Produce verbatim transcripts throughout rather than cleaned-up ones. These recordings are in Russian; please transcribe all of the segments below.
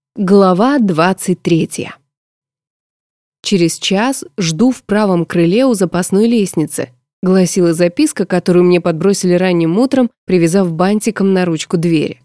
Глава двадцать третья. «Через час жду в правом крыле у запасной лестницы», гласила записка, которую мне подбросили ранним утром, привязав бантиком на ручку двери.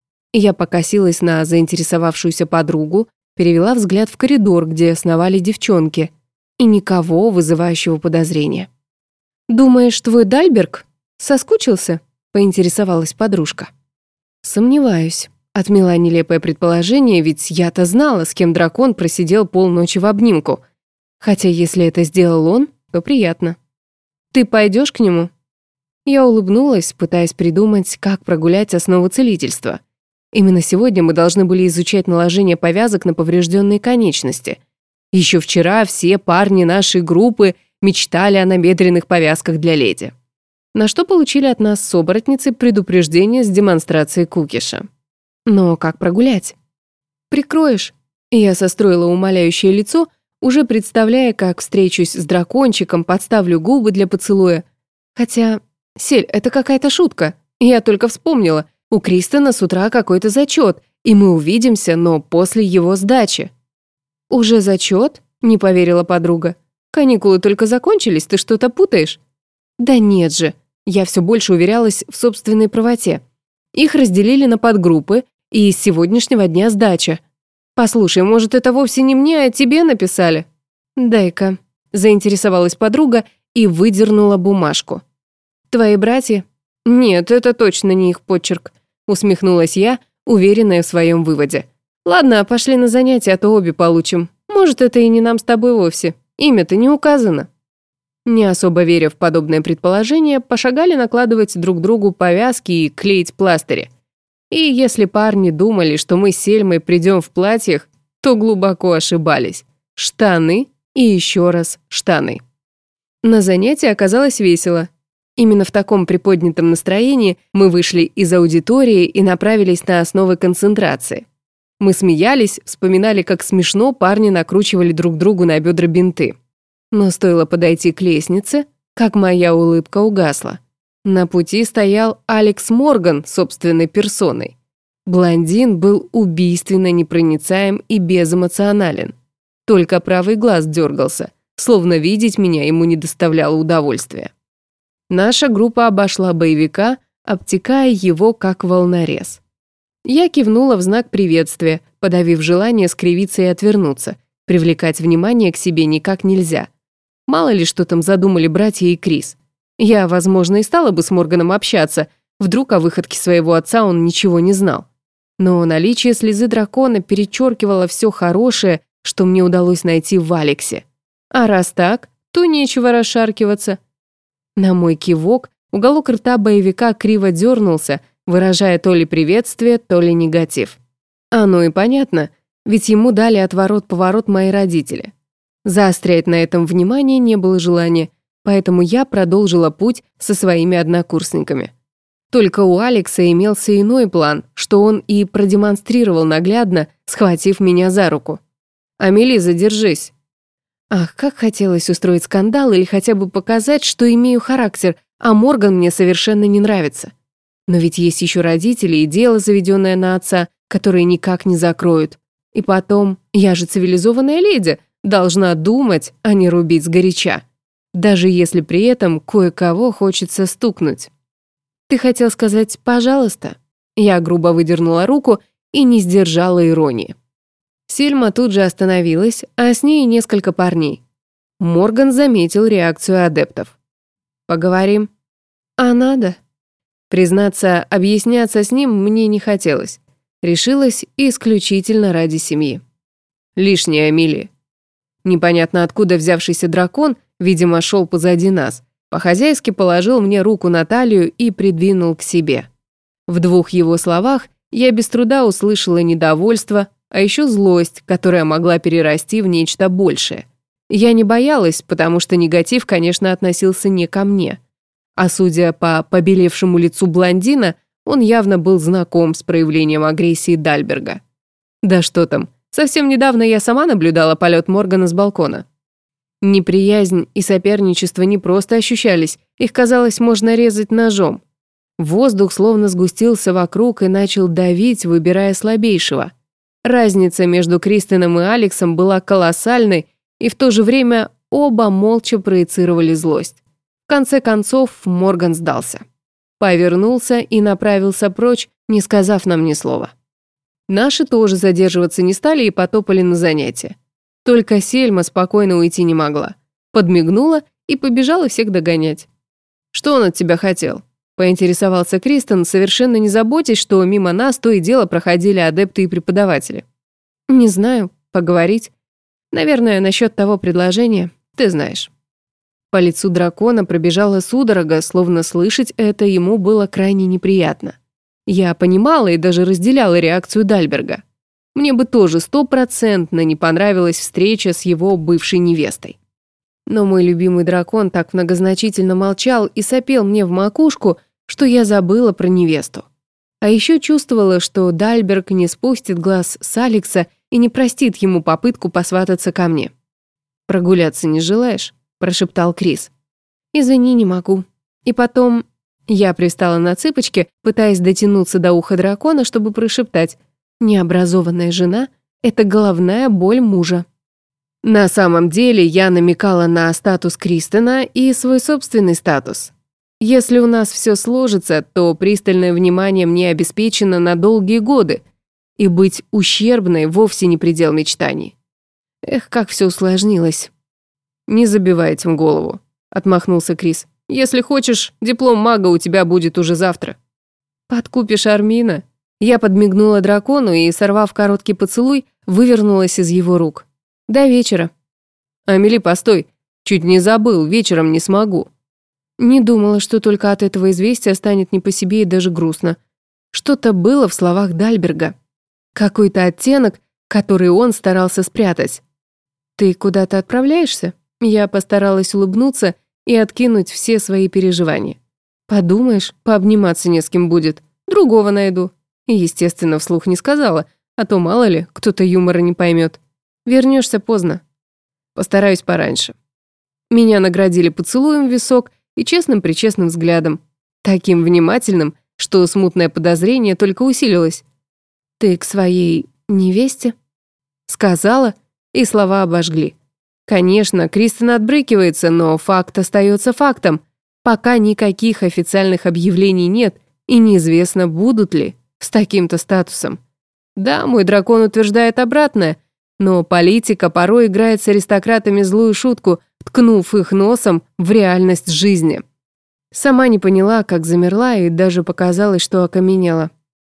Я покосилась на заинтересовавшуюся подругу, перевела взгляд в коридор, где сновали девчонки, и никого вызывающего подозрения. «Думаешь, твой Дальберг соскучился?» — поинтересовалась подружка. «Сомневаюсь». Отмела нелепое предположение, ведь я-то знала, с кем дракон просидел полночи в обнимку. Хотя если это сделал он, то приятно. «Ты пойдешь к нему?» Я улыбнулась, пытаясь придумать, как прогулять основу целительства. Именно сегодня мы должны были изучать наложение повязок на поврежденные конечности. Еще вчера все парни нашей группы мечтали о набедренных повязках для леди. На что получили от нас с оборотницей предупреждение с демонстрацией кукиша. Но как прогулять? «Прикроешь?» Я состроила умоляющее лицо, уже представляя, как встречусь с дракончиком, подставлю губы для поцелуя. Хотя, Сель, это какая-то шутка. Я только вспомнила, у Кристона с утра какой-то зачет, и мы увидимся, но после его сдачи. «Уже зачет?» — не поверила подруга. «Каникулы только закончились, ты что-то путаешь?» «Да нет же!» Я все больше уверялась в собственной правоте. Их разделили на подгруппы, и с сегодняшнего дня сдача. Послушай, может, это вовсе не мне, а тебе написали? Дай-ка. Заинтересовалась подруга и выдернула бумажку. Твои братья? Нет, это точно не их почерк. Усмехнулась я, уверенная в своем выводе. Ладно, пошли на занятия, а то обе получим. Может, это и не нам с тобой вовсе. Имя-то не указано. Не особо веря в подобное предположение, пошагали накладывать друг другу повязки и клеить пластыри. И если парни думали, что мы с Сельмой придем в платьях, то глубоко ошибались. Штаны и еще раз штаны. На занятии оказалось весело. Именно в таком приподнятом настроении мы вышли из аудитории и направились на основы концентрации. Мы смеялись, вспоминали, как смешно парни накручивали друг другу на бедра бинты. Но стоило подойти к лестнице, как моя улыбка угасла. На пути стоял Алекс Морган собственной персоной. Блондин был убийственно непроницаем и безэмоционален. Только правый глаз дергался, словно видеть меня ему не доставляло удовольствия. Наша группа обошла боевика, обтекая его как волнорез. Я кивнула в знак приветствия, подавив желание скривиться и отвернуться. Привлекать внимание к себе никак нельзя. Мало ли, что там задумали братья и Крис. Я, возможно, и стала бы с Морганом общаться, вдруг о выходке своего отца он ничего не знал. Но наличие слезы дракона перечеркивало все хорошее, что мне удалось найти в Алексе. А раз так, то нечего расшаркиваться. На мой кивок уголок рта боевика криво дернулся, выражая то ли приветствие, то ли негатив. Оно и понятно, ведь ему дали отворот-поворот мои родители. Заострять на этом внимание не было желания, поэтому я продолжила путь со своими однокурсниками. Только у Алекса имелся иной план, что он и продемонстрировал наглядно, схватив меня за руку. «Амели, задержись». Ах, как хотелось устроить скандал или хотя бы показать, что имею характер, а Морган мне совершенно не нравится. Но ведь есть еще родители и дело, заведенное на отца, которые никак не закроют. И потом, я же цивилизованная леди, должна думать, а не рубить сгоряча. Даже если при этом кое-кого хочется стукнуть. «Ты хотел сказать «пожалуйста»?» Я грубо выдернула руку и не сдержала иронии. Сельма тут же остановилась, а с ней несколько парней. Морган заметил реакцию адептов. «Поговорим?» «А надо?» Признаться, объясняться с ним мне не хотелось. Решилась исключительно ради семьи. Лишняя Амели. Непонятно откуда взявшийся дракон, видимо, шел позади нас, по-хозяйски положил мне руку на талию и придвинул к себе. В двух его словах я без труда услышала недовольство, а еще злость, которая могла перерасти в нечто большее. Я не боялась, потому что негатив, конечно, относился не ко мне. А судя по побелевшему лицу блондина, он явно был знаком с проявлением агрессии Дальберга. Да что там, совсем недавно я сама наблюдала полет Моргана с балкона. Неприязнь и соперничество не просто ощущались, их, казалось, можно резать ножом. Воздух словно сгустился вокруг и начал давить, выбирая слабейшего. Разница между Кристином и Алексом была колоссальной, и в то же время оба молча проецировали злость. В конце концов Морган сдался. Повернулся и направился прочь, не сказав нам ни слова. Наши тоже задерживаться не стали и потопали на занятия. Только Сельма спокойно уйти не могла. Подмигнула и побежала всех догонять. «Что он от тебя хотел?» — поинтересовался Кристен, совершенно не заботясь, что мимо нас то и дело проходили адепты и преподаватели. «Не знаю. Поговорить. Наверное, насчет того предложения. Ты знаешь». По лицу дракона пробежала судорога, словно слышать это ему было крайне неприятно. Я понимала и даже разделяла реакцию Дальберга. Мне бы тоже стопроцентно не понравилась встреча с его бывшей невестой. Но мой любимый дракон так многозначительно молчал и сопел мне в макушку, что я забыла про невесту. А еще чувствовала, что Дальберг не спустит глаз с Алекса и не простит ему попытку посвататься ко мне. «Прогуляться не желаешь?» – прошептал Крис. «Извини, не могу. И потом...» Я пристала на цыпочки, пытаясь дотянуться до уха дракона, чтобы прошептать: «Необразованная жена — это головная боль мужа». На самом деле я намекала на статус Кристена и свой собственный статус. Если у нас все сложится, то пристальное внимание мне обеспечено на долгие годы, и быть ущербной вовсе не предел мечтаний. Эх, как все усложнилось. «Не забивай этим голову», — отмахнулся Крис. «Если хочешь, диплом мага у тебя будет уже завтра». «Подкупишь Армина?» Я подмигнула дракону и, сорвав короткий поцелуй, вывернулась из его рук. «До вечера». «Амели, постой. Чуть не забыл, вечером не смогу». Не думала, что только от этого известия станет не по себе и даже грустно. Что-то было в словах Дальберга. Какой-то оттенок, который он старался спрятать. «Ты куда-то отправляешься?» Я постаралась улыбнуться и откинуть все свои переживания. «Подумаешь, пообниматься не с кем будет. Другого найду». И, естественно, вслух не сказала, а то, мало ли, кто-то юмора не поймет. «Вернешься поздно». «Постараюсь пораньше». Меня наградили поцелуем в висок и честным-причестным взглядом. Таким внимательным, что смутное подозрение только усилилось. «Ты к своей невесте?» Сказала, и слова обожгли. Конечно, Кристен отбрыкивается, но факт остается фактом. Пока никаких официальных объявлений нет, и неизвестно, будут ли с таким-то статусом. Да, мой дракон утверждает обратное, но политика порой играет с аристократами злую шутку, ткнув их носом в реальность жизни. Сама не поняла, как замерла, и даже показалось, что окаменела.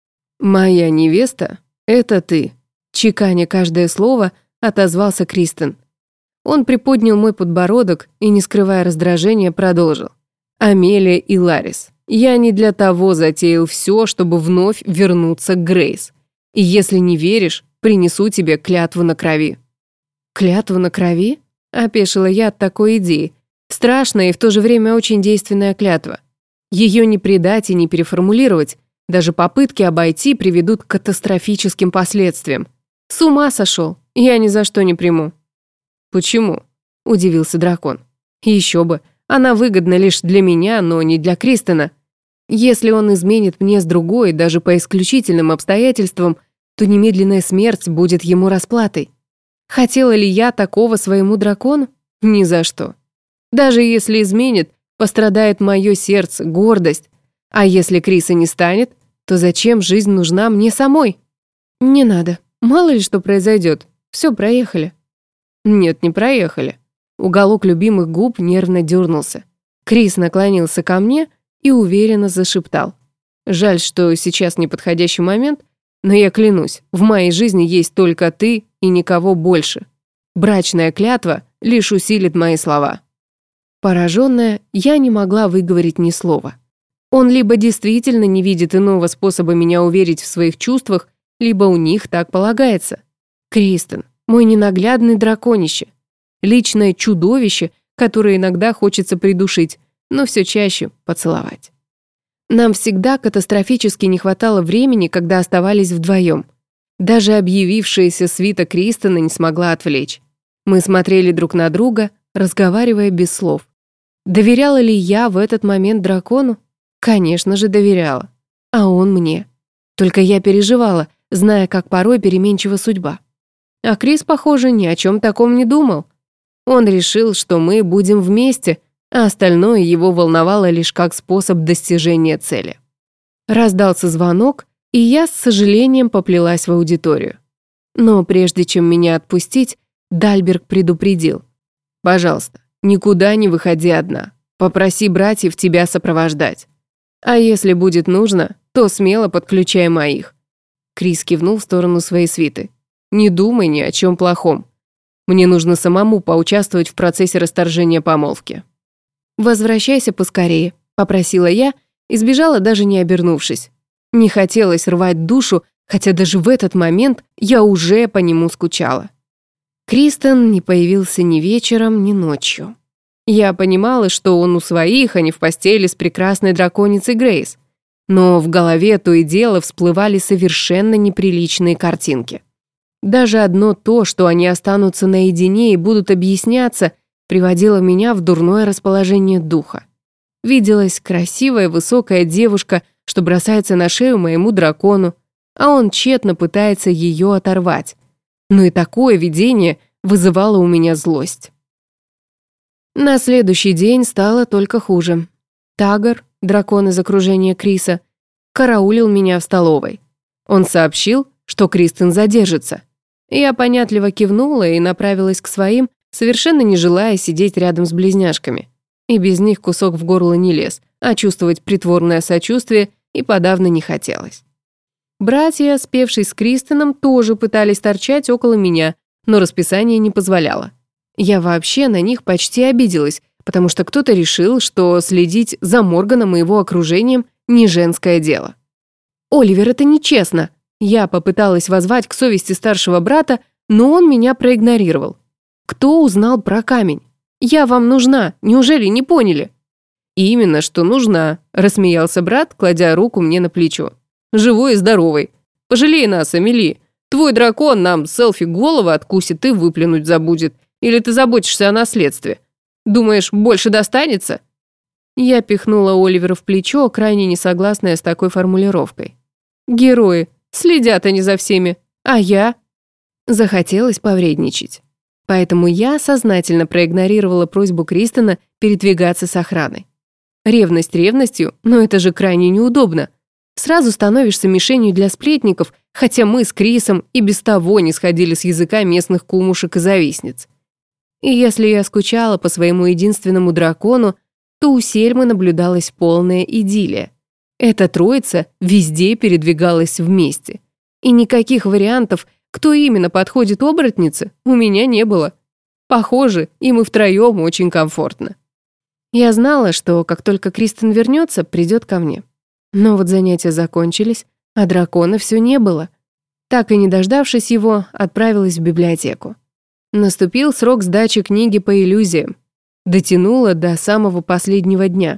«Моя невеста — это ты», — чеканя каждое слово, отозвался Кристен. Он приподнял мой подбородок и, не скрывая раздражения, продолжил. «Амелия и Ларис, я не для того затеял все, чтобы вновь вернуться к Грейс. И если не веришь, принесу тебе клятву на крови». «Клятву на крови?» — опешила я от такой идеи. Страшная и в то же время очень действенная клятва. Ее не предать и не переформулировать. Даже попытки обойти приведут к катастрофическим последствиям. С ума сошел. Я ни за что не приму. «Почему?» — удивился дракон. «Еще бы. Она выгодна лишь для меня, но не для Кристена. Если он изменит мне с другой, даже по исключительным обстоятельствам, то немедленная смерть будет ему расплатой. Хотела ли я такого своему дракону? Ни за что. Даже если изменит, пострадает мое сердце, гордость. А если Криса не станет, то зачем жизнь нужна мне самой? Не надо. Мало ли что произойдет. Все, проехали». «Нет, не проехали». Уголок любимых губ нервно дернулся. Крис наклонился ко мне и уверенно зашептал. «Жаль, что сейчас неподходящий момент, но я клянусь, в моей жизни есть только ты и никого больше. Брачная клятва лишь усилит мои слова». Пораженная, я не могла выговорить ни слова. Он либо действительно не видит иного способа меня уверить в своих чувствах, либо у них так полагается. Кристен, мой ненаглядный драконище. Личное чудовище, которое иногда хочется придушить, но все чаще поцеловать. Нам всегда катастрофически не хватало времени, когда оставались вдвоем. Даже объявившаяся свита Кристена не смогла отвлечь. Мы смотрели друг на друга, разговаривая без слов. Доверяла ли я в этот момент дракону? Конечно же, доверяла. А он мне. Только я переживала, зная, как порой переменчива судьба. А Крис, похоже, ни о чем таком не думал. Он решил, что мы будем вместе, а остальное его волновало лишь как способ достижения цели. Раздался звонок, и я с сожалением поплелась в аудиторию. Но прежде чем меня отпустить, Дальберг предупредил. «Пожалуйста, никуда не выходи одна. Попроси братьев тебя сопровождать. А если будет нужно, то смело подключай моих». Крис кивнул в сторону своей свиты. «Не думай ни о чем плохом. Мне нужно самому поучаствовать в процессе расторжения помолвки». «Возвращайся поскорее», — попросила я и сбежала, даже не обернувшись. Не хотелось рвать душу, хотя даже в этот момент я уже по нему скучала. Кристен не появился ни вечером, ни ночью. Я понимала, что он у своих, а не в постели с прекрасной драконицей Грейс. Но в голове то и дело всплывали совершенно неприличные картинки. Даже одно то, что они останутся наедине и будут объясняться, приводило меня в дурное расположение духа. Виделась красивая высокая девушка, что бросается на шею моему дракону, а он тщетно пытается ее оторвать. Но и такое видение вызывало у меня злость. На следующий день стало только хуже. Тагор, дракон из окружения Криса, караулил меня в столовой. Он сообщил, что Кристен задержится. Я понятливо кивнула и направилась к своим, совершенно не желая сидеть рядом с близняшками. И без них кусок в горло не лез, а чувствовать притворное сочувствие и подавно не хотелось. Братья, спевшие с Кристеном, тоже пытались торчать около меня, но расписание не позволяло. Я вообще на них почти обиделась, потому что кто-то решил, что следить за Морганом и его окружением не женское дело. «Оливер, это нечестно!» Я попыталась воззвать к совести старшего брата, но он меня проигнорировал. «Кто узнал про камень? Я вам нужна, неужели не поняли?» «Именно, что нужна», — рассмеялся брат, кладя руку мне на плечо. «Живой и здоровый. Пожалей нас, Амели. Твой дракон нам селфи головы откусит и выплюнуть забудет. Или ты заботишься о наследстве? Думаешь, больше достанется?» Я пихнула Оливера в плечо, крайне не согласная с такой формулировкой. «Герои, следят они за всеми, а я...» Захотелось повредничать. Поэтому я сознательно проигнорировала просьбу Кристена передвигаться с охраной. Ревность ревностью, но это же крайне неудобно. Сразу становишься мишенью для сплетников, хотя мы с Крисом и без того не сходили с языка местных кумушек и завистниц. И если я скучала по своему единственному дракону, то у Сельмы наблюдалась полная идиллия. Эта троица везде передвигалась вместе. И никаких вариантов, кто именно подходит оборотнице, у меня не было. Похоже, и мы втроем очень комфортно. Я знала, что как только Кристен вернется, придет ко мне. Но вот занятия закончились, а дракона все не было. Так и не дождавшись его, отправилась в библиотеку. Наступил срок сдачи книги по иллюзиям. Дотянула до самого последнего дня.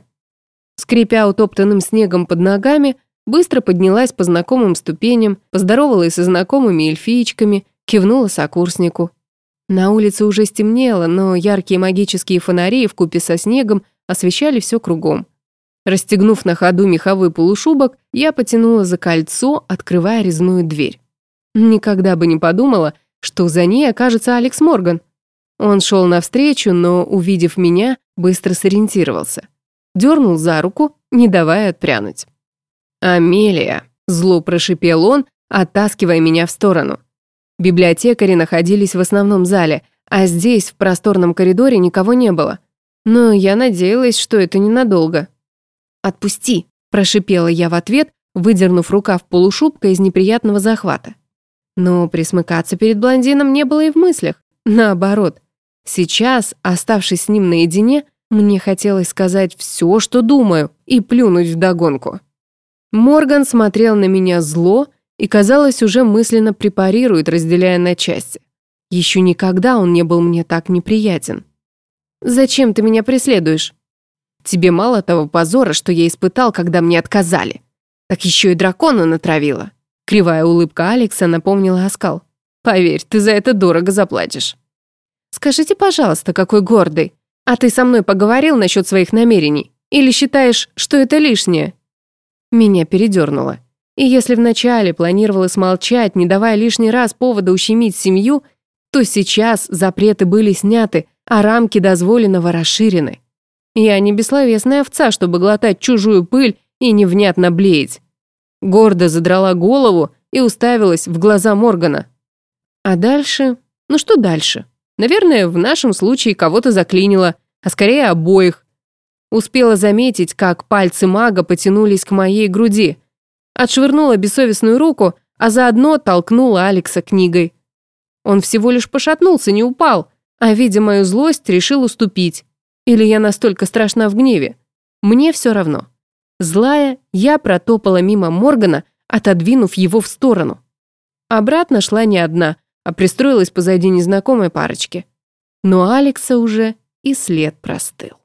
Скрипя утоптанным снегом под ногами, быстро поднялась по знакомым ступеням, поздоровалась со знакомыми эльфиечками, кивнула сокурснику. На улице уже стемнело, но яркие магические фонари вкупе со снегом освещали все кругом. Расстегнув на ходу меховой полушубок, я потянула за кольцо, открывая резную дверь. Никогда бы не подумала, что за ней окажется Алекс Морган. Он шел навстречу, но, увидев меня, быстро сориентировался. Дернул за руку, не давая отпрянуть. «Амелия», — зло прошипел он, оттаскивая меня в сторону. Библиотекари находились в основном зале, а здесь, в просторном коридоре, никого не было. Но я надеялась, что это ненадолго. «Отпусти», — прошипела я в ответ, выдернув рукав полушубка из неприятного захвата. Но присмыкаться перед блондином не было и в мыслях. Наоборот. Сейчас, оставшись с ним наедине, мне хотелось сказать все, что думаю, и плюнуть вдогонку. Морган смотрел на меня зло и, казалось, уже мысленно препарирует, разделяя на части. Еще никогда он не был мне так неприятен. «Зачем ты меня преследуешь?» «Тебе мало того позора, что я испытал, когда мне отказали. Так еще и дракона натравила». Кривая улыбка Алекса напомнила оскал. «Поверь, ты за это дорого заплатишь». «Скажите, пожалуйста, какой гордый. А ты со мной поговорил насчет своих намерений? Или считаешь, что это лишнее?» Меня передернуло. И если вначале планировала смолчать, не давая лишний раз повода ущемить семью, то сейчас запреты были сняты, а рамки дозволенного расширены. Я не бессловесная овца, чтобы глотать чужую пыль и невнятно блеять. Гордо задрала голову и уставилась в глаза Моргана. А дальше? Ну что дальше? Наверное, в нашем случае кого-то заклинило, а скорее обоих. Успела заметить, как пальцы мага потянулись к моей груди. Отшвырнула бессовестную руку, а заодно толкнула Алекса книгой. Он всего лишь пошатнулся, не упал, а, видя мою злость, решил уступить. Или я настолько страшна в гневе? Мне все равно. Злая, я протопала мимо Моргана, отодвинув его в сторону. Обратно шла не одна, а пристроилась позади незнакомой парочки. Но Алекса уже и след простыл.